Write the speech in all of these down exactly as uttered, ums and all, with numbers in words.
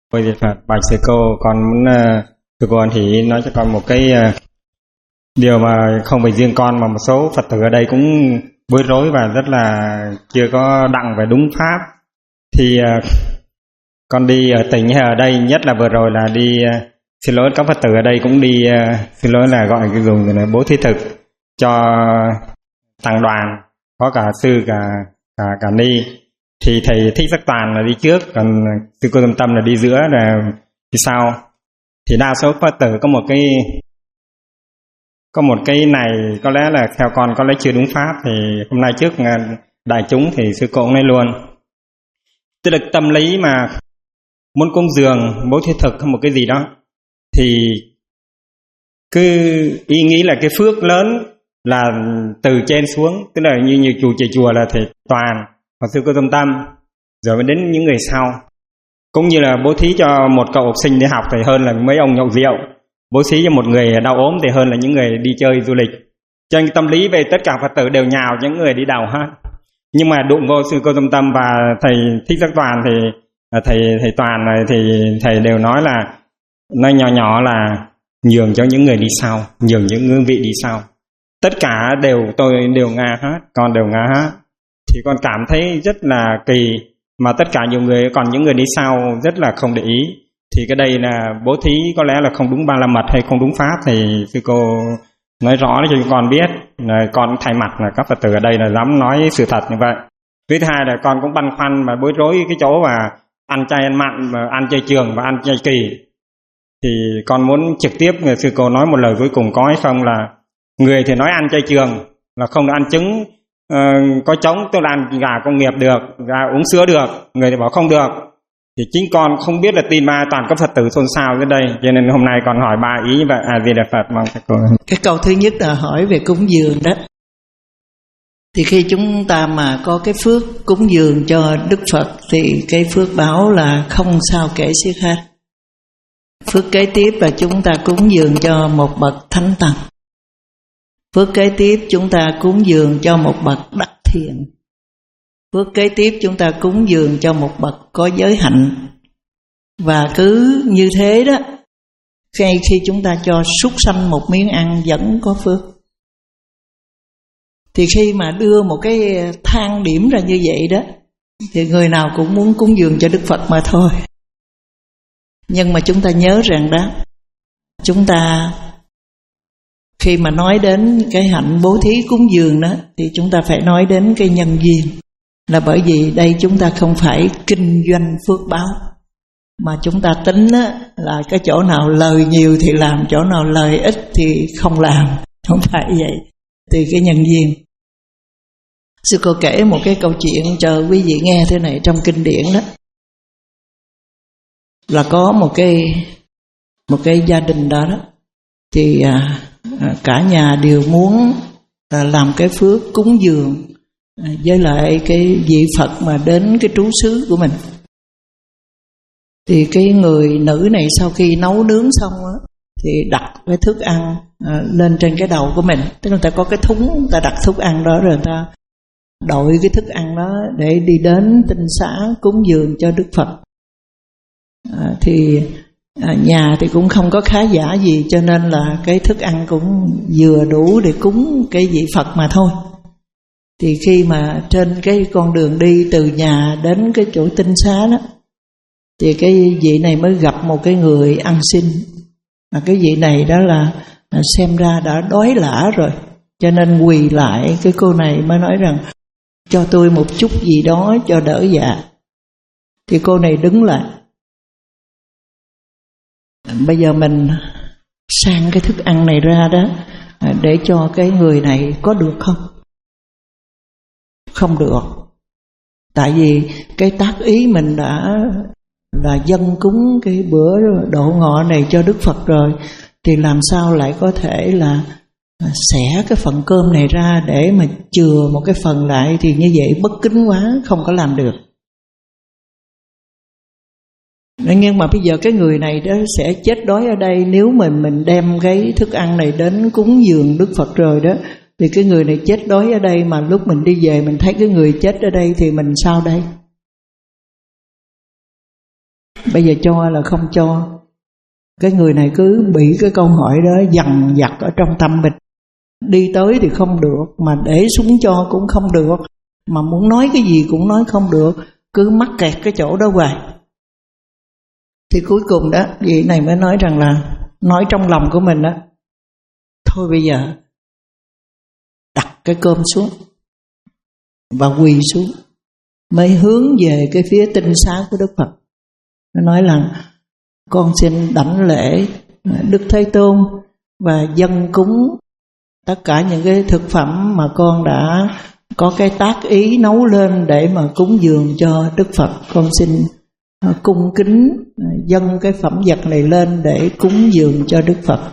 Ôi thì Phật, bạch sư cô, con muốn uh, sư cô An Hỷ nói cho con một cái uh, điều mà không phải riêng con mà một số Phật tử ở đây cũng bối rối và rất là chưa có đặng về đúng pháp. Thì uh, con đi ở tỉnh hay ở đây, nhất là vừa rồi là đi uh, xin lỗi các Phật tử ở đây cũng đi uh, xin lỗi là gọi cái dùng là bố thí thực cho tăng đoàn, có cả sư cả cả, cả ni. Thì thầy Thích Giác Toàn là đi trước, còn sư cô Tâm Tâm là đi giữa là đi sau. Thì đa số Phật tử có một cái có một cái này có lẽ là theo con có lẽ chưa đúng pháp. Thì hôm nay trước đại chúng thì sư cô cũng nói luôn, tức là tâm lý mà muốn cúng dường bố thí thực hay một cái gì đó thì cứ ý nghĩ là cái phước lớn là từ trên xuống, tức là như như chùa trời chùa là thầy Toàn và sư cô Tâm Tâm, rồi mới đến những người sau. Cũng như là bố thí cho một cậu học sinh đi học thì hơn là mấy ông nhậu rượu, bố thí cho một người đau ốm thì hơn là những người đi chơi du lịch. Cho nên tâm lý về tất cả Phật tử đều nhào những người đi đầu hết. Nhưng mà đụng vô sư cô Tâm Tâm và thầy Thích Giác Toàn thì thầy thầy Toàn này thì thầy đều nói là nói nhỏ nhỏ là nhường cho những người đi sau, nhường những ngưỡng vị đi sau. Tất cả đều tôi đều nga hết, con đều nga hết. Thì con cảm thấy rất là kỳ, mà tất cả nhiều người, còn những người đi sau rất là không để ý. Thì cái đây là bố thí có lẽ là không đúng ba la mật hay không đúng pháp, thì sư cô nói rõ cho con biết. Con thay mặt là các Phật tử ở đây là dám nói sự thật như vậy. Thứ hai là con cũng băn khoăn và bối rối cái chỗ mà ăn chay ăn mặn, mà ăn chay trường và ăn chay kỳ. Thì con muốn trực tiếp người sư cô nói một lời cuối cùng có hay không, là người thì nói ăn chay trường là không được ăn trứng uh, có trống, tức là ăn gà công nghiệp được, gà uống sữa được, người thì bảo không được. Thì chính con không biết là tin ba, toàn các Phật tử xôn xao ở đây, cho nên hôm nay con hỏi ba ý như vậy. À Di Đà Phật, mong các cô. Cái câu thứ nhất là hỏi về cúng dường đó. Thì khi chúng ta mà có cái phước cúng dường cho Đức Phật thì cái phước báo là không sao kể xiết hết. Phước kế tiếp là chúng ta cúng dường cho một bậc thánh tăng. Phước kế tiếp chúng ta cúng dường cho một bậc đắc thiện. Phước kế tiếp chúng ta cúng dường cho một bậc có giới hạnh. Và cứ như thế đó, ngay khi chúng ta cho súc sanh một miếng ăn vẫn có phước. Thì khi mà đưa một cái thang điểm ra như vậy đó, thì người nào cũng muốn cúng dường cho Đức Phật mà thôi. Nhưng mà chúng ta nhớ rằng đó, chúng ta khi mà nói đến cái hạnh bố thí cúng dường đó, thì chúng ta phải nói đến cái nhân duyên. Là bởi vì đây chúng ta không phải kinh doanh phước báo, mà chúng ta tính á, là cái chỗ nào lời nhiều thì làm, chỗ nào lời ít thì không làm. Không phải vậy. Từ cái nhân duyên. Sư cô kể một cái câu chuyện cho quý vị nghe thế này trong kinh điển đó. Là có một cái một cái gia đình đó đó, thì à, cả nhà đều muốn là làm cái phước cúng dường à, với lại cái vị Phật mà đến cái trú xứ của mình. Thì cái người nữ này sau khi nấu nướng xong đó, thì đặt cái thức ăn à, lên trên cái đầu của mình. Tức là người ta có cái thúng, người ta đặt thức ăn đó, rồi người ta đội cái thức ăn đó để đi đến tinh xá cúng dường cho Đức Phật. À, thì à, nhà thì cũng không có khá giả gì, cho nên là cái thức ăn cũng vừa đủ để cúng cái vị Phật mà thôi. Thì khi mà trên cái con đường đi từ nhà đến cái chỗ tinh xá đó, thì cái vị này mới gặp một cái người ăn xin. Mà cái vị này đó là xem ra đã đói lả rồi, cho nên quỳ lại. Cái cô này mới nói rằng cho tôi một chút gì đó cho đỡ dạ. Thì cô này đứng lại. Bây giờ mình sang cái thức ăn này ra đó để cho cái người này có được không? Không được. Tại vì cái tác ý mình đã là dâng cúng cái bữa độ ngọ này cho Đức Phật rồi, thì làm sao lại có thể là xẻ cái phần cơm này ra để mà chừa một cái phần lại, thì như vậy bất kính quá, không có làm được. Nhưng mà bây giờ cái người này đó sẽ chết đói ở đây. Nếu mà mình đem cái thức ăn này đến cúng dường Đức Phật rồi đó, thì cái người này chết đói ở đây, mà lúc mình đi về mình thấy cái người chết ở đây thì mình sao đây? bây giờ cho là không cho. Cái người này cứ bị cái câu hỏi đó dằn vặt ở trong tâm mình. Đi tới thì không được, mà để xuống cho cũng không được, mà muốn nói cái gì cũng nói không được, cứ mắc kẹt cái chỗ đó hoài. Thì cuối cùng đó, vị này mới nói rằng là, nói trong lòng của mình đó, thôi bây giờ đặt cái cơm xuống và quỳ xuống, mới hướng về cái phía tinh xá của Đức Phật. Nó nói là con xin đảnh lễ Đức Thế Tôn và dâng cúng tất cả những cái thực phẩm mà con đã có cái tác ý nấu lên để mà cúng dường cho Đức Phật. Con xin cung kính dâng cái phẩm vật này lên để cúng dường cho Đức Phật.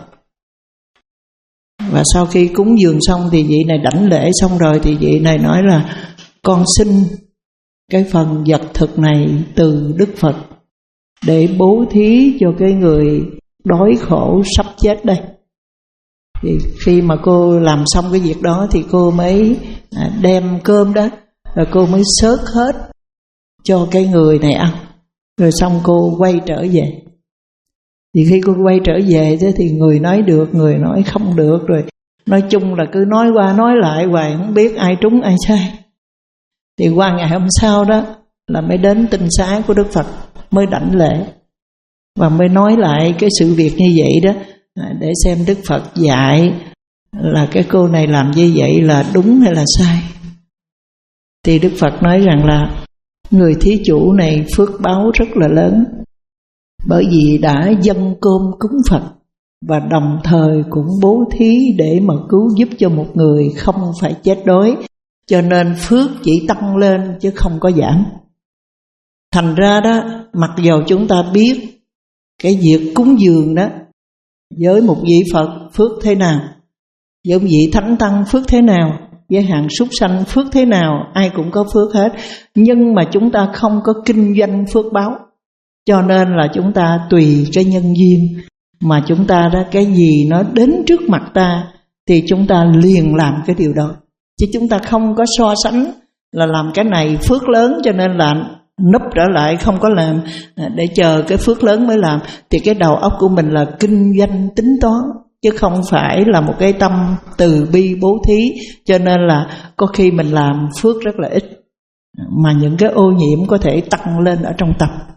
Và sau khi cúng dường xong thì vị này đảnh lễ xong rồi thì vị này nói là con xin cái phần vật thực này từ Đức Phật để bố thí cho cái người đói khổ sắp chết đây. Thì khi mà cô làm xong cái việc đó thì cô mới đem cơm đó, rồi cô mới xớt hết cho cái người này ăn. Rồi xong cô quay trở về. Thì khi cô quay trở về thì người nói được, người nói không được, rồi nói chung là cứ nói qua nói lại hoài, không biết ai trúng ai sai. Thì qua ngày hôm sau đó là mới đến tinh xá của Đức Phật, mới đảnh lễ và mới nói lại cái sự việc như vậy đó, để xem Đức Phật dạy là cái cô này làm như vậy là đúng hay là sai. Thì Đức Phật nói rằng là người thí chủ này phước báo rất là lớn, bởi vì đã dâng cơm cúng Phật và đồng thời cũng bố thí để mà cứu giúp cho một người không phải chết đói, cho nên phước chỉ tăng lên chứ không có giảm. Thành ra đó, mặc dù chúng ta biết cái việc cúng dường đó với một vị Phật phước thế nào, với một vị Thánh Tăng phước thế nào, với hàng súc sanh phước thế nào, ai cũng có phước hết. Nhưng mà chúng ta không có kinh doanh phước báo, cho nên là chúng ta tùy cái nhân duyên mà chúng ta đó, cái gì nó đến trước mặt ta thì chúng ta liền làm cái điều đó. Chứ chúng ta không có so sánh là làm cái này phước lớn cho nên là núp trở lại không có làm để chờ cái phước lớn mới làm. Thì cái đầu óc của mình là kinh doanh tính toán, chứ không phải là một cái tâm từ bi bố thí. Cho nên là có khi mình làm phước rất là ít, mà những cái ô nhiễm có thể tăng lên ở trong tâm.